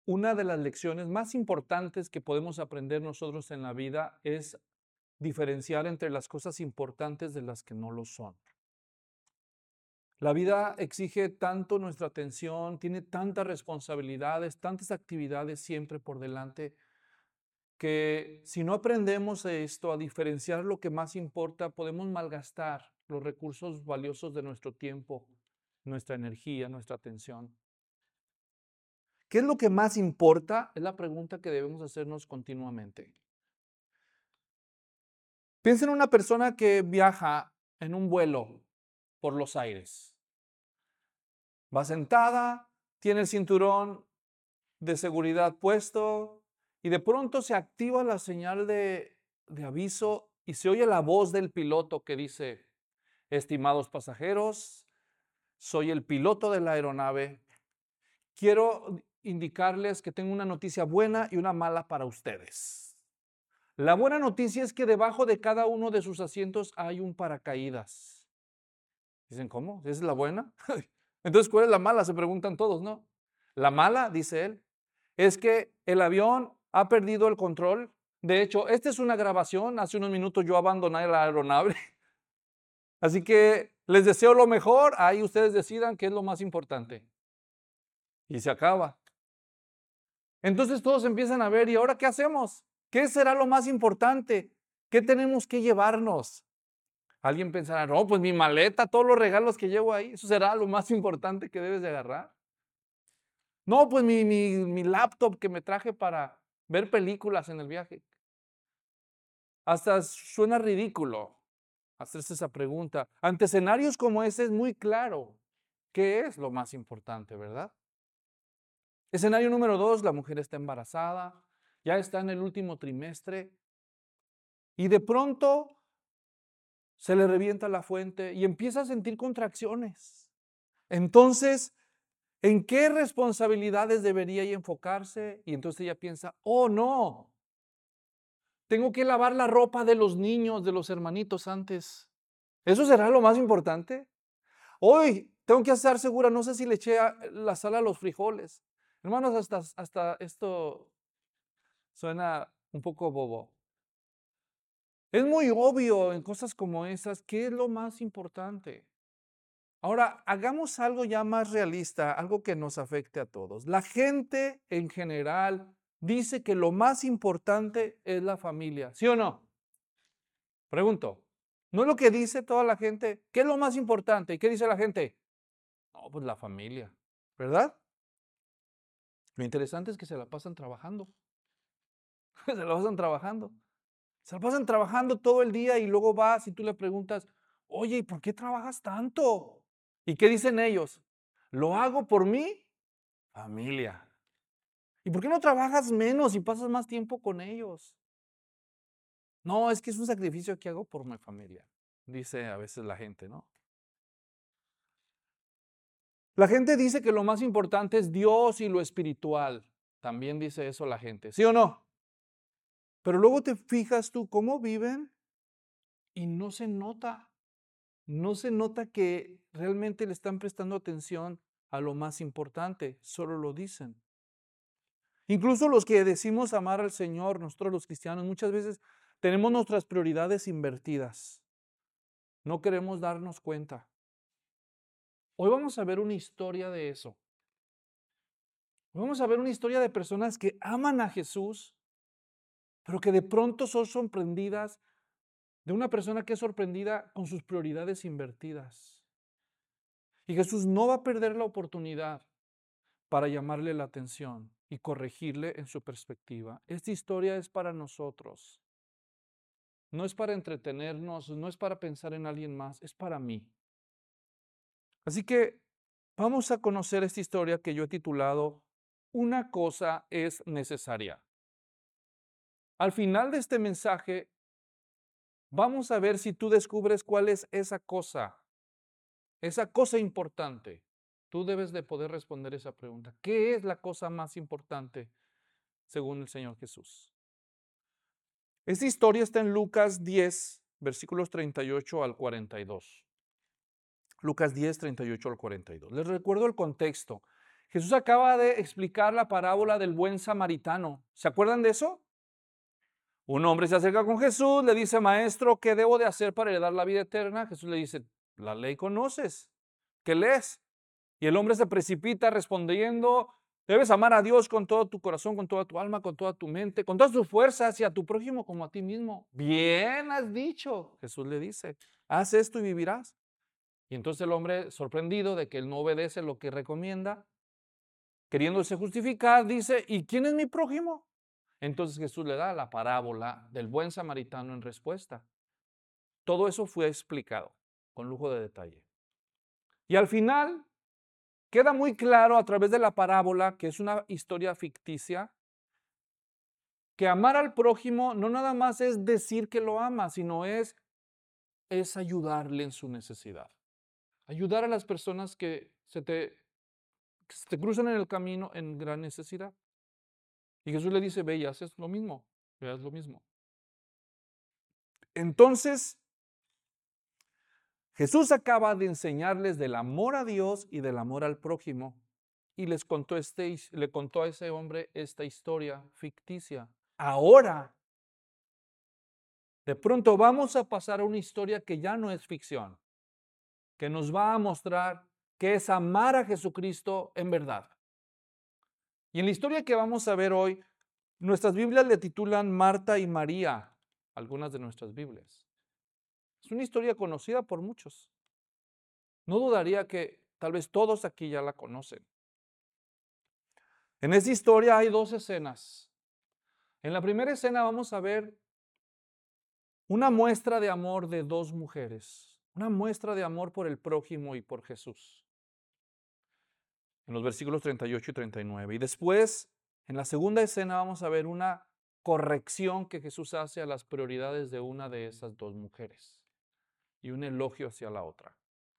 una de las lecciones más importantes que podemos aprender nosotros en la vida es diferenciar entre las cosas importantes de las que no lo son. La vida exige tanto nuestra atención, tiene tantas responsabilidades, tantas actividades siempre por delante, que si no aprendemos esto, a diferenciar lo que más importa, podemos malgastar los recursos valiosos de nuestro tiempo, nuestra energía, nuestra atención. ¿Qué es lo que más importa? Es la pregunta que debemos hacernos continuamente. Piensa en una persona que viaja en un vuelo por los aires. Va sentada, tiene el cinturón de seguridad puesto y de pronto se activa la señal de aviso y se oye la voz del piloto que dice: estimados pasajeros, soy el piloto de la aeronave. Quiero indicarles que tengo una noticia buena y una mala para ustedes. La buena noticia es que debajo de cada uno de sus asientos hay un paracaídas. Dicen, ¿cómo? ¿Esa es la buena? Entonces, ¿cuál es la mala? Se preguntan todos, ¿no? La mala, dice él, es que el avión ha perdido el control. De hecho, esta es una grabación. Hace unos minutos yo abandoné la aeronave. Así que les deseo lo mejor. Ahí ustedes decidan qué es lo más importante. Y se acaba. Entonces todos empiezan a ver, ¿y ahora qué hacemos? ¿Qué será lo más importante? ¿Qué tenemos que llevarnos? Alguien pensará, no, pues mi maleta, todos los regalos que llevo ahí, eso será lo más importante que debes de agarrar. No, pues mi laptop que me traje para ver películas en el viaje. Hasta suena ridículo hacerse esa pregunta. Ante escenarios como ese es muy claro qué es lo más importante, ¿verdad? Escenario número 2, la mujer está embarazada, ya está en el último trimestre y de pronto se le revienta la fuente y empieza a sentir contracciones. Entonces, ¿en qué responsabilidades debería ella enfocarse? Y entonces ella piensa, oh no, tengo que lavar la ropa de los niños, de los hermanitos antes. ¿Eso será lo más importante? Hoy tengo que estar segura, no sé si le eché la sal a los frijoles. Hermanos, hasta esto suena un poco bobo. Es muy obvio en cosas como esas qué es lo más importante. Ahora, hagamos algo ya más realista, algo que nos afecte a todos. La gente en general dice que lo más importante es la familia, ¿sí o no? Pregunto, ¿no es lo que dice toda la gente? ¿Qué es lo más importante? ¿Y qué dice la gente? No, pues la familia, ¿verdad? Lo interesante es que se la pasan trabajando. Se la pasan trabajando. Se la pasan trabajando todo el día y luego vas y tú le preguntas, oye, ¿y por qué trabajas tanto? ¿Y qué dicen ellos? ¿Lo hago por mi familia? ¿Y por qué no trabajas menos y pasas más tiempo con ellos? No, es que es un sacrificio que hago por mi familia, dice a veces la gente, ¿no? La gente dice que lo más importante es Dios y lo espiritual. También dice eso la gente, ¿sí o no? Pero luego te fijas tú cómo viven y no se nota. No se nota que realmente le están prestando atención a lo más importante, solo lo dicen. Incluso los que decimos amar al Señor, nosotros los cristianos, muchas veces tenemos nuestras prioridades invertidas. No queremos darnos cuenta. Hoy vamos a ver una historia de eso. Hoy vamos a ver una historia de personas que aman a Jesús, pero que de pronto son sorprendidas, de una persona que es sorprendida con sus prioridades invertidas. Y Jesús no va a perder la oportunidad para llamarle la atención y corregirle en su perspectiva. Esta historia es para nosotros. No es para entretenernos, no es para pensar en alguien más, es para mí. Así que vamos a conocer esta historia que yo he titulado Una cosa es necesaria. Al final de este mensaje, vamos a ver si tú descubres cuál es esa cosa importante. Tú debes de poder responder esa pregunta. ¿Qué es la cosa más importante según el Señor Jesús? Esta historia está en Lucas 10, versículos 38 al 42. Lucas 10, 38 al 42. Les recuerdo el contexto. Jesús acaba de explicar la parábola del buen samaritano. ¿Se acuerdan de eso? Un hombre se acerca con Jesús, le dice, maestro, ¿qué debo de hacer para heredar la vida eterna? Jesús le dice, la ley conoces, ¿qué lees? Y el hombre se precipita respondiendo, debes amar a Dios con todo tu corazón, con toda tu alma, con toda tu mente, con todas tus fuerzas y a tu prójimo como a ti mismo. Bien has dicho, Jesús le dice, haz esto y vivirás. Y entonces el hombre, sorprendido de que él no obedece lo que recomienda, queriéndose justificar, dice, ¿y quién es mi prójimo? Entonces Jesús le da la parábola del buen samaritano en respuesta. Todo eso fue explicado con lujo de detalle. Y al final queda muy claro a través de la parábola, que es una historia ficticia, que amar al prójimo no nada más es decir que lo ama, sino es ayudarle en su necesidad. Ayudar a las personas que se te cruzan en el camino en gran necesidad. Y Jesús le dice, ve y haces lo mismo, veas lo mismo. Entonces, Jesús acaba de enseñarles del amor a Dios y del amor al prójimo y le contó a ese hombre esta historia ficticia. Ahora, de pronto vamos a pasar a una historia que ya no es ficción, que nos va a mostrar qué es amar a Jesucristo en verdad. Y en la historia que vamos a ver hoy, nuestras Biblias le titulan Marta y María, algunas de nuestras Biblias. Es una historia conocida por muchos. No dudaría que tal vez todos aquí ya la conocen. En esta historia hay dos escenas. En la primera escena vamos a ver una muestra de amor de dos mujeres, una muestra de amor por el prójimo y por Jesús. En los versículos 38 y 39. Y después, en la segunda escena vamos a ver una corrección que Jesús hace a las prioridades de una de esas dos mujeres y un elogio hacia la otra.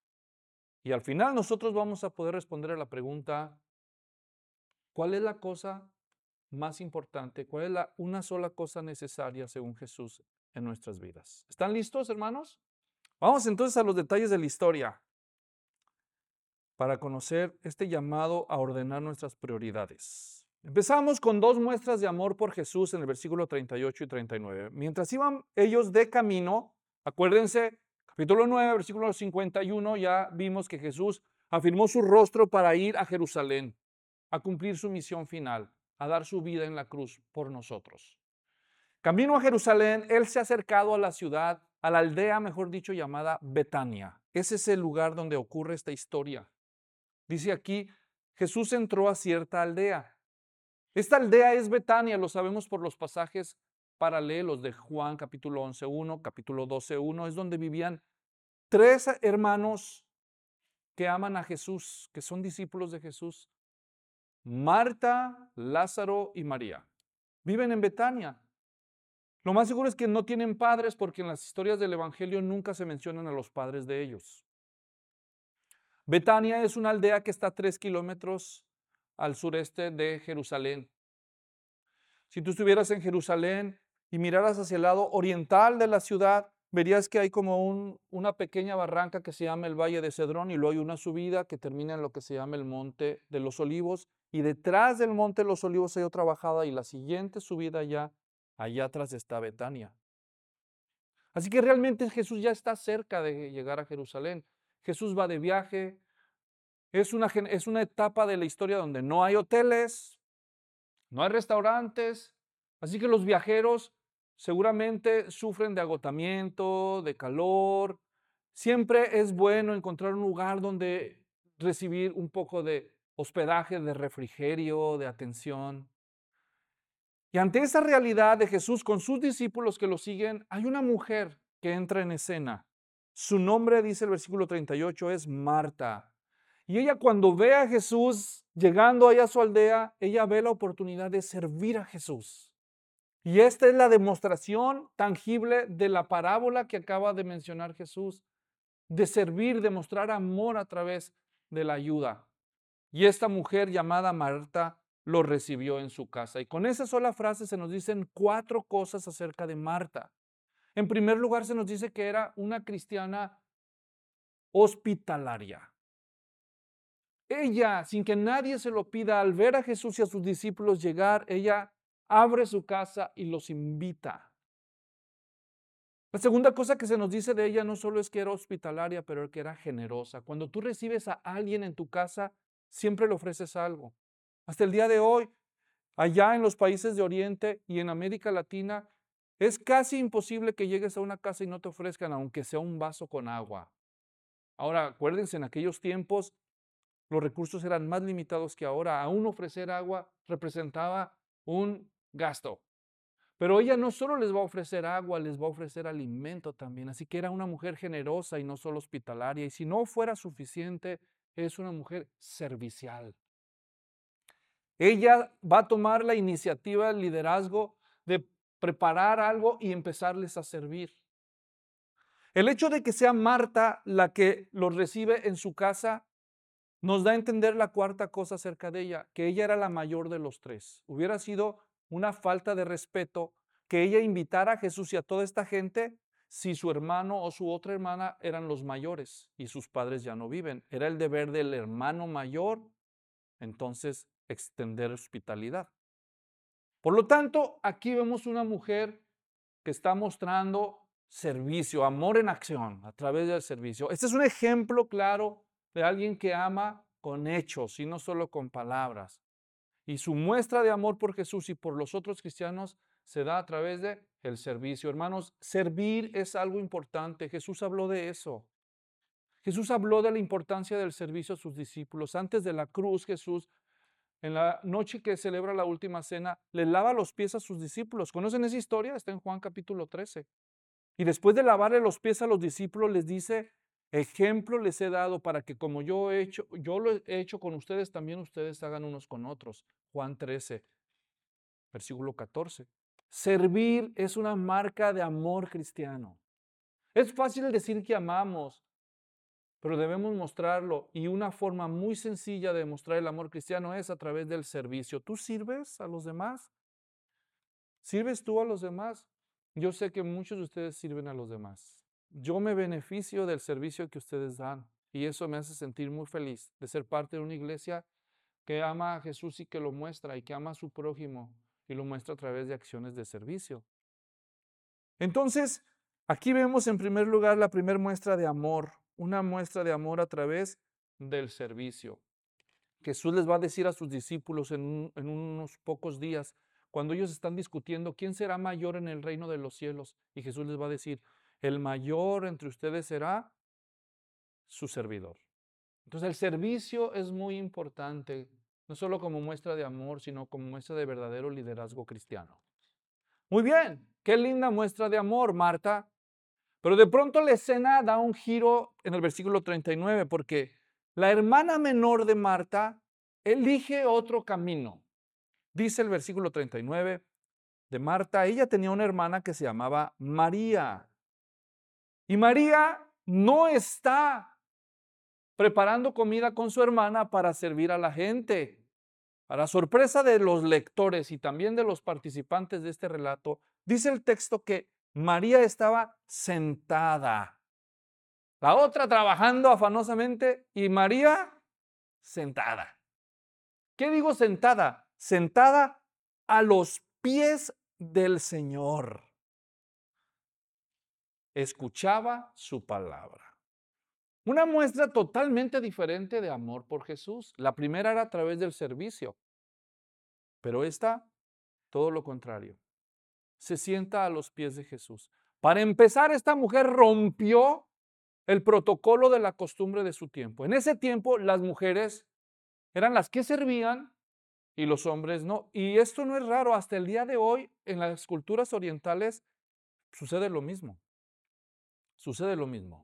Y al final nosotros vamos a poder responder a la pregunta, ¿cuál es la cosa más importante? ¿Cuál es una sola cosa necesaria según Jesús en nuestras vidas? ¿Están listos, hermanos? Vamos entonces a los detalles de la historia para conocer este llamado a ordenar nuestras prioridades. Empezamos con dos muestras de amor por Jesús en el versículo 38 y 39. Mientras iban ellos de camino, acuérdense, capítulo 9, versículo 51, ya vimos que Jesús afirmó su rostro para ir a Jerusalén, a cumplir su misión final, a dar su vida en la cruz por nosotros. Camino a Jerusalén, él se ha acercado a la ciudad, a la aldea, mejor dicho, llamada Betania. Ese es el lugar donde ocurre esta historia. Dice aquí, Jesús entró a cierta aldea. Esta aldea es Betania, lo sabemos por los pasajes paralelos de Juan capítulo 11:1, capítulo 12:1, es donde vivían tres hermanos que aman a Jesús, que son discípulos de Jesús. Marta, Lázaro y María. Viven en Betania. Lo más seguro es que no tienen padres porque en las historias del Evangelio nunca se mencionan a los padres de ellos. Betania es una aldea que está a 3 kilómetros al sureste de Jerusalén. Si tú estuvieras en Jerusalén y miraras hacia el lado oriental de la ciudad, verías que hay como una pequeña barranca que se llama el Valle de Cedrón y luego hay una subida que termina en lo que se llama el Monte de los Olivos y detrás del Monte de los Olivos hay otra bajada y la siguiente subida allá atrás está Betania. Así que realmente Jesús ya está cerca de llegar a Jerusalén. Jesús va de viaje. Es una etapa de la historia donde no hay hoteles, no hay restaurantes, así que los viajeros seguramente sufren de agotamiento, de calor. Siempre es bueno encontrar un lugar donde recibir un poco de hospedaje, de refrigerio, de atención. Y ante esa realidad de Jesús con sus discípulos que lo siguen, hay una mujer que entra en escena. Su nombre, dice el versículo 38, es Marta. Y ella cuando ve a Jesús llegando allá a su aldea, ella ve la oportunidad de servir a Jesús. Y esta es la demostración tangible de la parábola que acaba de mencionar Jesús, de servir, de mostrar amor a través de la ayuda. Y esta mujer llamada Marta lo recibió en su casa. Y con esa sola frase se nos dicen 4 cosas acerca de Marta. En primer lugar, se nos dice que era una cristiana hospitalaria. ella, sin que nadie se lo pida, al ver a Jesús y a sus discípulos llegar, ella abre su casa y los invita. La segunda cosa que se nos dice de ella no solo es que era hospitalaria, pero que era generosa. Cuando tú recibes a alguien en tu casa, siempre le ofreces algo. Hasta el día de hoy, allá en los países de Oriente y en América Latina, es casi imposible que llegues a una casa y no te ofrezcan, aunque sea un vaso con agua. Ahora, acuérdense, en aquellos tiempos los recursos eran más limitados que ahora. Aún ofrecer agua representaba un gasto. Pero ella no solo les va a ofrecer agua, les va a ofrecer alimento también. Así que era una mujer generosa y no solo hospitalaria. Y si no fuera suficiente, es una mujer servicial. Ella va a tomar la iniciativa, el liderazgo de preparar algo y empezarles a servir. El hecho de que sea Marta la que los recibe en su casa nos da a entender la cuarta cosa acerca de ella, que ella era la mayor de los tres. Hubiera sido una falta de respeto que ella invitara a Jesús y a toda esta gente si su hermano o su otra hermana eran los mayores y sus padres ya no viven. Era el deber del hermano mayor, entonces, extender hospitalidad. Por lo tanto, aquí vemos una mujer que está mostrando servicio, amor en acción a través del servicio. Este es un ejemplo claro de alguien que ama con hechos y no solo con palabras. Y su muestra de amor por Jesús y por los otros cristianos se da a través de el servicio. Hermanos, servir es algo importante. Jesús habló de eso. Jesús habló de la importancia del servicio a sus discípulos. Antes de la cruz, Jesús, en la noche que celebra la última cena, le lava los pies a sus discípulos. ¿Conocen esa historia? Está en Juan capítulo 13. Y después de lavarle los pies a los discípulos, les dice, ejemplo les he dado para que como yo lo he hecho con ustedes, también ustedes hagan unos con otros. Juan 13, versículo 14. Servir es una marca de amor cristiano. Es fácil decir que amamos, pero debemos mostrarlo. Y una forma muy sencilla de mostrar el amor cristiano es a través del servicio. ¿Tú sirves a los demás? ¿Sirves tú a los demás? Yo sé que muchos de ustedes sirven a los demás. Yo me beneficio del servicio que ustedes dan y eso me hace sentir muy feliz de ser parte de una iglesia que ama a Jesús y que lo muestra y que ama a su prójimo y lo muestra a través de acciones de servicio. Entonces, aquí vemos en primer lugar la primera muestra de amor, una muestra de amor a través del servicio. Jesús les va a decir a sus discípulos en unos pocos días, cuando ellos están discutiendo quién será mayor en el reino de los cielos, y Jesús les va a decir, el mayor entre ustedes será su servidor. Entonces el servicio es muy importante, no solo como muestra de amor, sino como muestra de verdadero liderazgo cristiano. Muy bien, qué linda muestra de amor, Marta. Pero de pronto la escena da un giro en el versículo 39, porque la hermana menor de Marta elige otro camino. Dice el versículo 39 de Marta, ella tenía una hermana que se llamaba María. Y María no está preparando comida con su hermana para servir a la gente. Para sorpresa de los lectores y también de los participantes de este relato, dice el texto que María estaba sentada. La otra trabajando afanosamente y María sentada. ¿Qué digo sentada? Sentada a los pies del Señor. Escuchaba su palabra. Una muestra totalmente diferente de amor por Jesús. La primera era a través del servicio, pero esta, todo lo contrario. Se sienta a los pies de Jesús. Para empezar, esta mujer rompió el protocolo de la costumbre de su tiempo. En ese tiempo, las mujeres eran las que servían y los hombres no. Y esto no es raro. Hasta el día de hoy, en las culturas orientales, sucede lo mismo. Sucede lo mismo.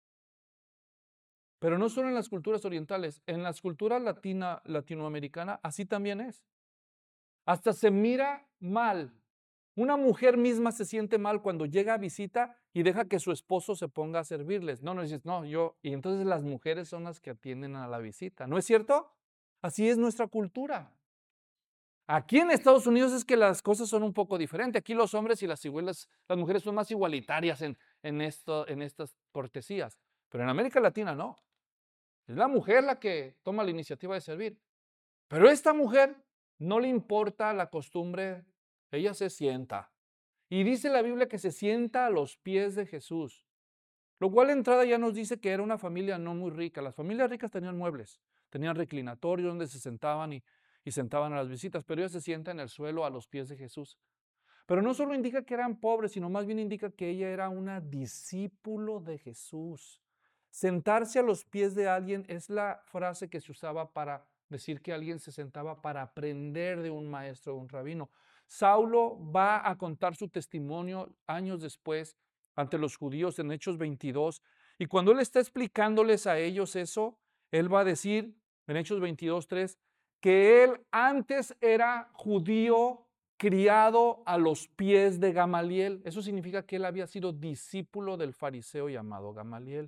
Pero no solo en las culturas orientales, en las culturas latinoamericanas, así también es. Hasta se mira mal. Una mujer misma se siente mal cuando llega a visita y deja que su esposo se ponga a servirles. No, dices, no, yo. Y entonces las mujeres son las que atienden a la visita. ¿No es cierto? Así es nuestra cultura. Aquí en Estados Unidos es que las cosas son un poco diferentes. Aquí los hombres y las mujeres son más igualitarias en estas cortesías. Pero en América Latina no. Es la mujer la que toma la iniciativa de servir. Pero esta mujer no le importa la costumbre, ella se sienta. Y dice la Biblia que se sienta a los pies de Jesús. Lo cual de entrada ya nos dice que era una familia no muy rica. Las familias ricas tenían muebles, tenían reclinatorios donde se sentaban y sentaban a las visitas, pero ella se sienta en el suelo a los pies de Jesús. Pero no solo indica que eran pobres, sino más bien indica que ella era una discípulo de Jesús. Sentarse a los pies de alguien es la frase que se usaba para decir que alguien se sentaba para aprender de un maestro, de un rabino. Saulo va a contar su testimonio años después ante los judíos en Hechos 22, y cuando él está explicándoles a ellos eso, él va a decir en Hechos 22:3 que él antes era judío criado a los pies de Gamaliel. Eso significa que él había sido discípulo del fariseo llamado Gamaliel.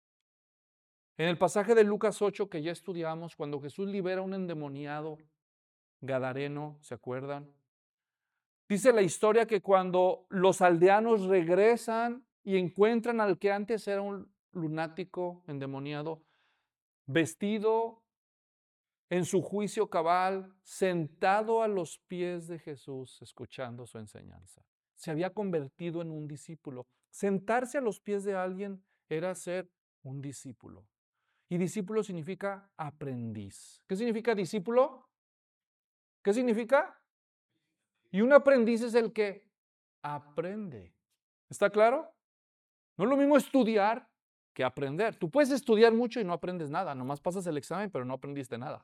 En el pasaje de Lucas 8 que ya estudiamos, cuando Jesús libera a un endemoniado gadareno, ¿se acuerdan? Dice la historia que cuando los aldeanos regresan y encuentran al que antes era un lunático endemoniado, vestido en su juicio cabal, sentado a los pies de Jesús, escuchando su enseñanza. Se había convertido en un discípulo. Sentarse a los pies de alguien era ser un discípulo. Y discípulo significa aprendiz. ¿Qué significa discípulo? ¿Qué significa? Y un aprendiz es el que aprende. ¿Está claro? No es lo mismo estudiar que aprender. Tú puedes estudiar mucho y no aprendes nada. Nomás pasas el examen, pero no aprendiste nada.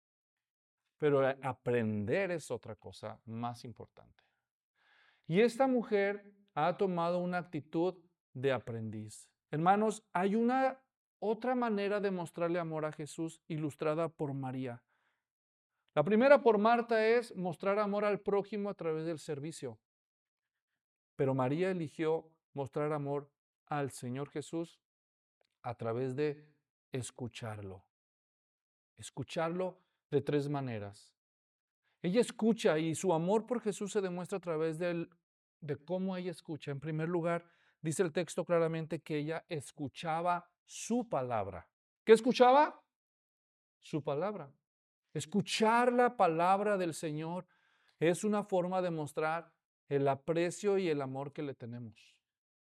Pero aprender es otra cosa más importante. Y esta mujer ha tomado una actitud de aprendiz. Hermanos, hay una otra manera de mostrarle amor a Jesús ilustrada por María. La primera por Marta es mostrar amor al prójimo a través del servicio. Pero María eligió mostrar amor al Señor Jesús a través de escucharlo. Escucharlo de tres maneras. Ella escucha y su amor por Jesús se demuestra a través de cómo ella escucha. En primer lugar, dice el texto claramente que ella escuchaba su palabra. ¿Qué escuchaba? Su palabra. Escuchar la palabra del Señor es una forma de mostrar el aprecio y el amor que le tenemos.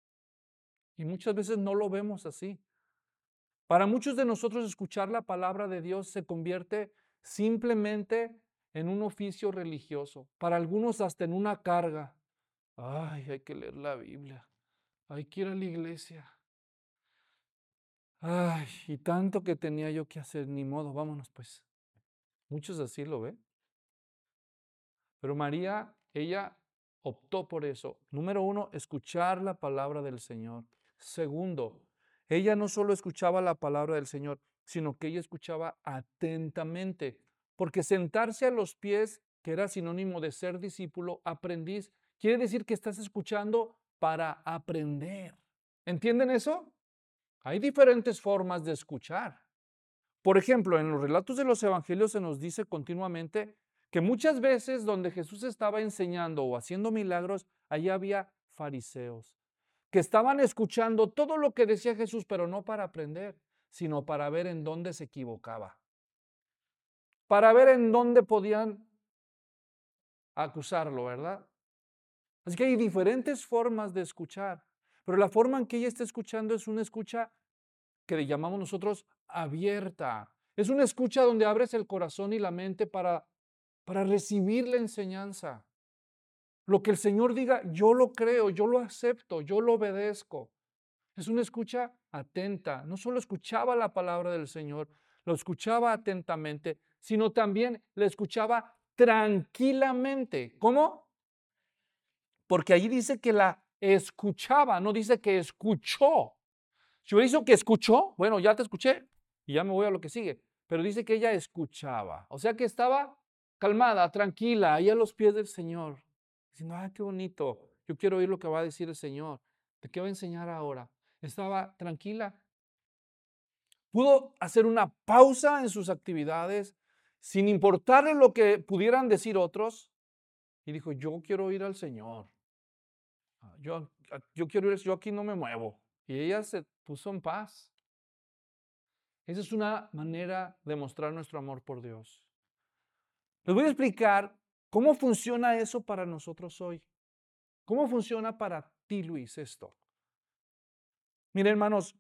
Y muchas veces no lo vemos así. Para muchos de nosotros escuchar la palabra de Dios se convierte simplemente en un oficio religioso. Para algunos hasta en una carga. Ay, hay que leer la Biblia. Hay que ir a la iglesia. Ay, y tanto que tenía yo que hacer, ni modo, vámonos pues. Muchos así lo ven. Pero María, ella optó por eso. Número uno, escuchar la palabra del Señor. Segundo, ella no solo escuchaba la palabra del Señor, sino que ella escuchaba atentamente, porque sentarse a los pies, que era sinónimo de ser discípulo, aprendiz, quiere decir que estás escuchando para aprender. ¿Entienden eso? Hay diferentes formas de escuchar. Por ejemplo, en los relatos de los evangelios se nos dice continuamente que muchas veces donde Jesús estaba enseñando o haciendo milagros, allí había fariseos que estaban escuchando todo lo que decía Jesús, pero no para aprender, sino para ver en dónde se equivocaba, para ver en dónde podían acusarlo, ¿verdad? Así que hay diferentes formas de escuchar, pero la forma en que ella está escuchando es una escucha que le llamamos nosotros abierta. Es una escucha donde abres el corazón y la mente para recibir la enseñanza. Lo que el Señor diga, yo lo creo, yo lo acepto, yo lo obedezco. Es una escucha atenta. No solo escuchaba la palabra del Señor, lo escuchaba atentamente, sino también la escuchaba tranquilamente. ¿Cómo? Porque allí dice que la escuchaba, no dice que escuchó. Si hubiera dicho que escuchó, bueno, ya te escuché y ya me voy a lo que sigue. Pero dice que ella escuchaba. O sea que estaba calmada, tranquila, ahí a los pies del Señor. Diciendo, ah, qué bonito. Yo quiero oír lo que va a decir el Señor. ¿De qué va a enseñar ahora? Estaba tranquila. Pudo hacer una pausa en sus actividades sin importarle lo que pudieran decir otros. Y dijo, yo quiero oír al Señor. Yo quiero ir, yo aquí no me muevo. Y ella se puso en paz. Esa es una manera de mostrar nuestro amor por Dios. Les voy a explicar cómo funciona eso para nosotros hoy. ¿Cómo funciona para ti, Luis, esto? Miren, hermanos,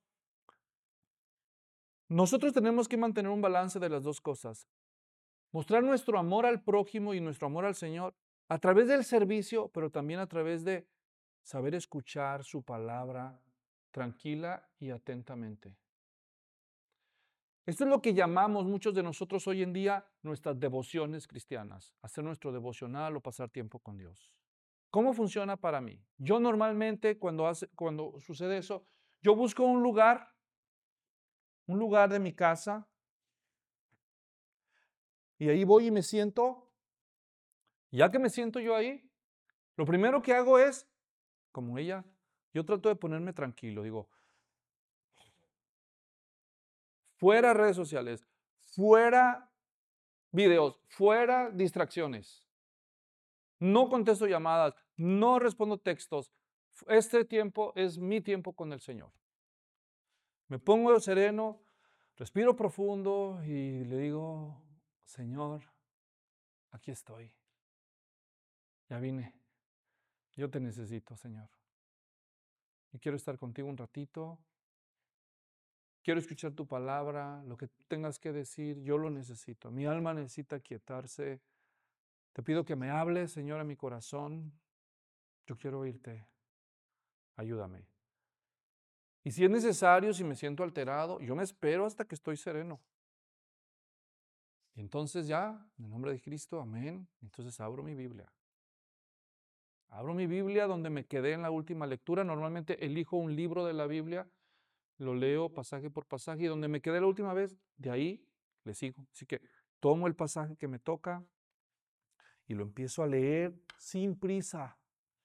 nosotros tenemos que mantener un balance de las dos cosas. Mostrar nuestro amor al prójimo y nuestro amor al Señor a través del servicio, pero también a través de saber escuchar su palabra tranquila y atentamente. Esto es lo que llamamos muchos de nosotros hoy en día nuestras devociones cristianas, hacer nuestro devocional o pasar tiempo con Dios. ¿Cómo funciona para mí? Yo normalmente cuando sucede eso, yo busco un lugar de mi casa, y ahí voy y me siento. Ya que me siento yo ahí, lo primero que hago es, como ella, yo trato de ponerme tranquilo. Digo, fuera redes sociales, fuera videos, fuera distracciones. No contesto llamadas, no respondo textos. Este tiempo es mi tiempo con el Señor. Me pongo sereno, respiro profundo y le digo, Señor, aquí estoy. Ya vine. Yo te necesito, Señor. Y quiero estar contigo un ratito. Quiero escuchar tu palabra, lo que tú tengas que decir, yo lo necesito. Mi alma necesita quietarse. Te pido que me hables, Señor, a mi corazón. Yo quiero oírte. Ayúdame. Y si es necesario, si me siento alterado, yo me espero hasta que estoy sereno. Y entonces ya, en el nombre de Cristo, amén. Entonces abro mi Biblia. Abro mi Biblia donde me quedé en la última lectura. Normalmente elijo un libro de la Biblia, lo leo pasaje por pasaje y donde me quedé la última vez, de ahí le sigo. Así que tomo el pasaje que me toca y lo empiezo a leer sin prisa,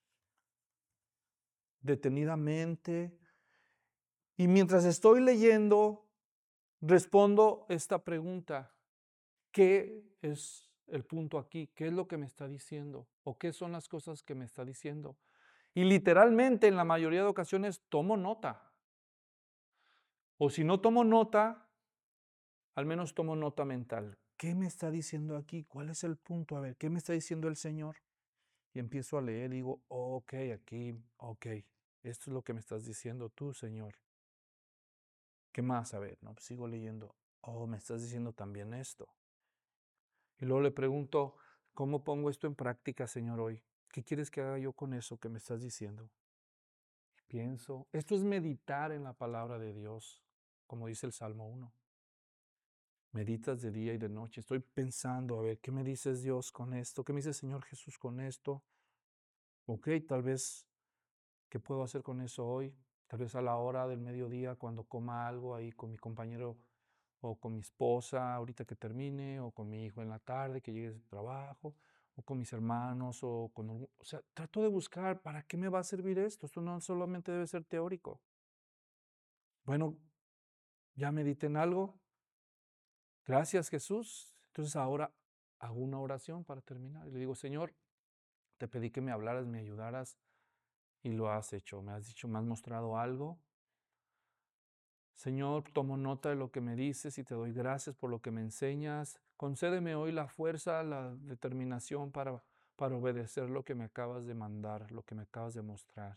detenidamente. Y mientras estoy leyendo, respondo esta pregunta: ¿qué es el punto aquí? ¿Qué es lo que me está diciendo? ¿O qué son las cosas que me está diciendo? Y literalmente en la mayoría de ocasiones tomo nota. O si no tomo nota, al menos tomo nota mental. ¿Qué me está diciendo aquí? ¿Cuál es el punto? A ver, ¿qué me está diciendo el Señor? Y empiezo a leer y digo, ok, aquí, ok, esto es lo que me estás diciendo tú, Señor. ¿Qué más? A ver, no, pues sigo leyendo. Oh, me estás diciendo también esto. Y luego le pregunto, ¿cómo pongo esto en práctica, Señor, hoy? ¿Qué quieres que haga yo con eso que me estás diciendo? Pienso, esto es meditar en la palabra de Dios, como dice el Salmo 1. Meditas de día y de noche. Estoy pensando, a ver, ¿qué me dices Dios con esto? ¿Qué me dice el Señor Jesús con esto? Ok, tal vez, ¿qué puedo hacer con eso hoy? Tal vez a la hora del mediodía, cuando coma algo ahí con mi compañero o con mi esposa, ahorita que termine, o con mi hijo en la tarde, que llegue de trabajo, o con mis hermanos, o sea, trato de buscar, ¿para qué me va a servir esto? Esto no solamente debe ser teórico. Bueno, ya medité en algo. Gracias, Jesús. Entonces ahora hago una oración para terminar. Y le digo, Señor, te pedí que me hablaras, me ayudaras, y lo has hecho. Me has dicho, me has mostrado algo. Señor, tomo nota de lo que me dices y te doy gracias por lo que me enseñas. Concédeme hoy la fuerza, la determinación para obedecer lo que me acabas de mandar, lo que me acabas de mostrar.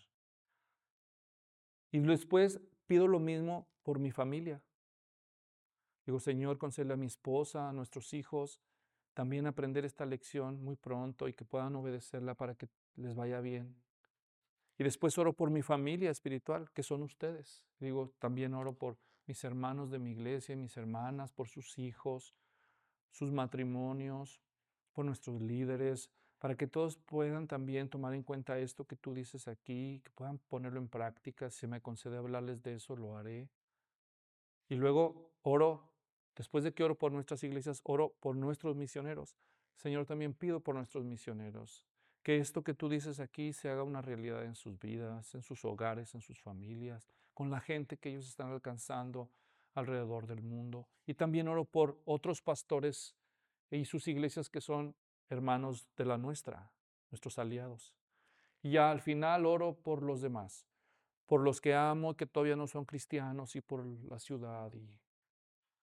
Y después pido lo mismo por mi familia. Digo, Señor, concédele a mi esposa, a nuestros hijos, también aprender esta lección muy pronto y que puedan obedecerla para que les vaya bien. Y después oro por mi familia espiritual, que son ustedes. Digo, también oro por mis hermanos de mi iglesia, mis hermanas, por sus hijos, sus matrimonios, por nuestros líderes, para que todos puedan también tomar en cuenta esto que tú dices aquí, que puedan ponerlo en práctica. Si me concede hablarles de eso, lo haré. Y luego oro, después de que oro por nuestras iglesias, oro por nuestros misioneros. Señor, también pido por nuestros misioneros, que esto que tú dices aquí se haga una realidad en sus vidas, en sus hogares, en sus familias, con la gente que ellos están alcanzando alrededor del mundo. Y también oro por otros pastores y sus iglesias que son hermanos de la nuestra, nuestros aliados. Y ya al final oro por los demás, por los que amo que todavía no son cristianos y por la ciudad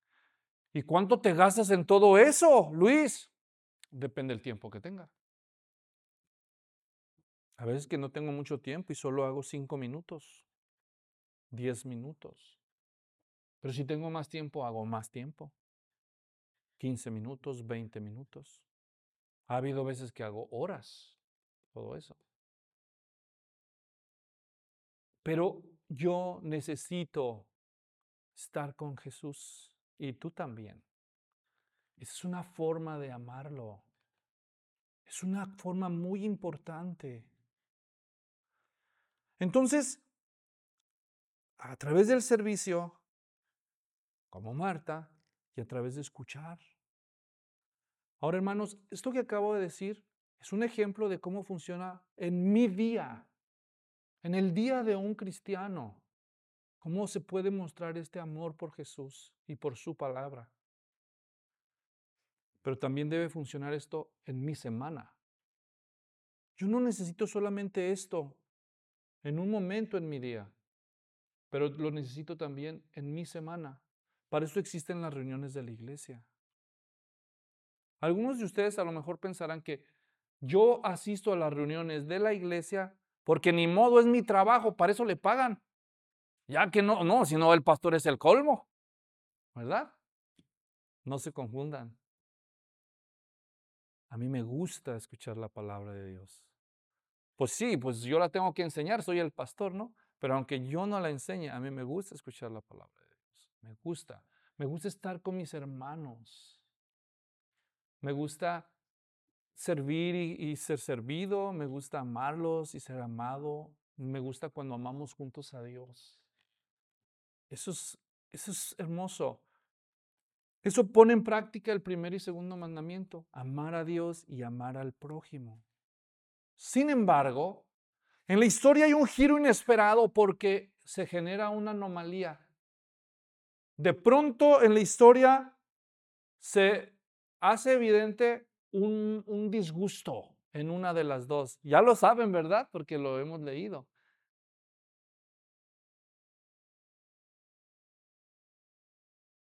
¿Y cuánto te gastas en todo eso, Luis? Depende del tiempo que tenga. A veces que no tengo mucho tiempo y solo hago 5 minutos, 10 minutos. Pero si tengo más tiempo, hago más tiempo. 15 minutos, 20 minutos. Ha habido veces que hago horas, todo eso. Pero yo necesito estar con Jesús y tú también. Es una forma de amarlo. Es una forma muy importante. Entonces, a través del servicio, como Marta, y a través de escuchar. Ahora, hermanos, esto que acabo de decir es un ejemplo de cómo funciona en mi día, en el día de un cristiano. Cómo se puede mostrar este amor por Jesús y por su palabra. Pero también debe funcionar esto en mi semana. Yo no necesito solamente esto en un momento en mi día, pero lo necesito también en mi semana. Para eso existen las reuniones de la iglesia. Algunos de ustedes a lo mejor pensarán que yo asisto a las reuniones de la iglesia porque ni modo es mi trabajo, para eso le pagan. Ya que no, si no el pastor es el colmo, ¿verdad? No se confundan. A mí me gusta escuchar la palabra de Dios. Pues sí, pues yo la tengo que enseñar, soy el pastor, ¿no? Pero aunque yo no la enseñe, a mí me gusta escuchar la palabra de Dios. Me gusta. Me gusta estar con mis hermanos. Me gusta servir y ser servido. Me gusta amarlos y ser amado. Me gusta cuando amamos juntos a Dios. Eso es hermoso. Eso pone en práctica el primer y segundo mandamiento, amar a Dios y amar al prójimo. Sin embargo, en la historia hay un giro inesperado porque se genera una anomalía. De pronto en la historia se hace evidente un disgusto en una de las dos. Ya lo saben, ¿verdad? Porque lo hemos leído.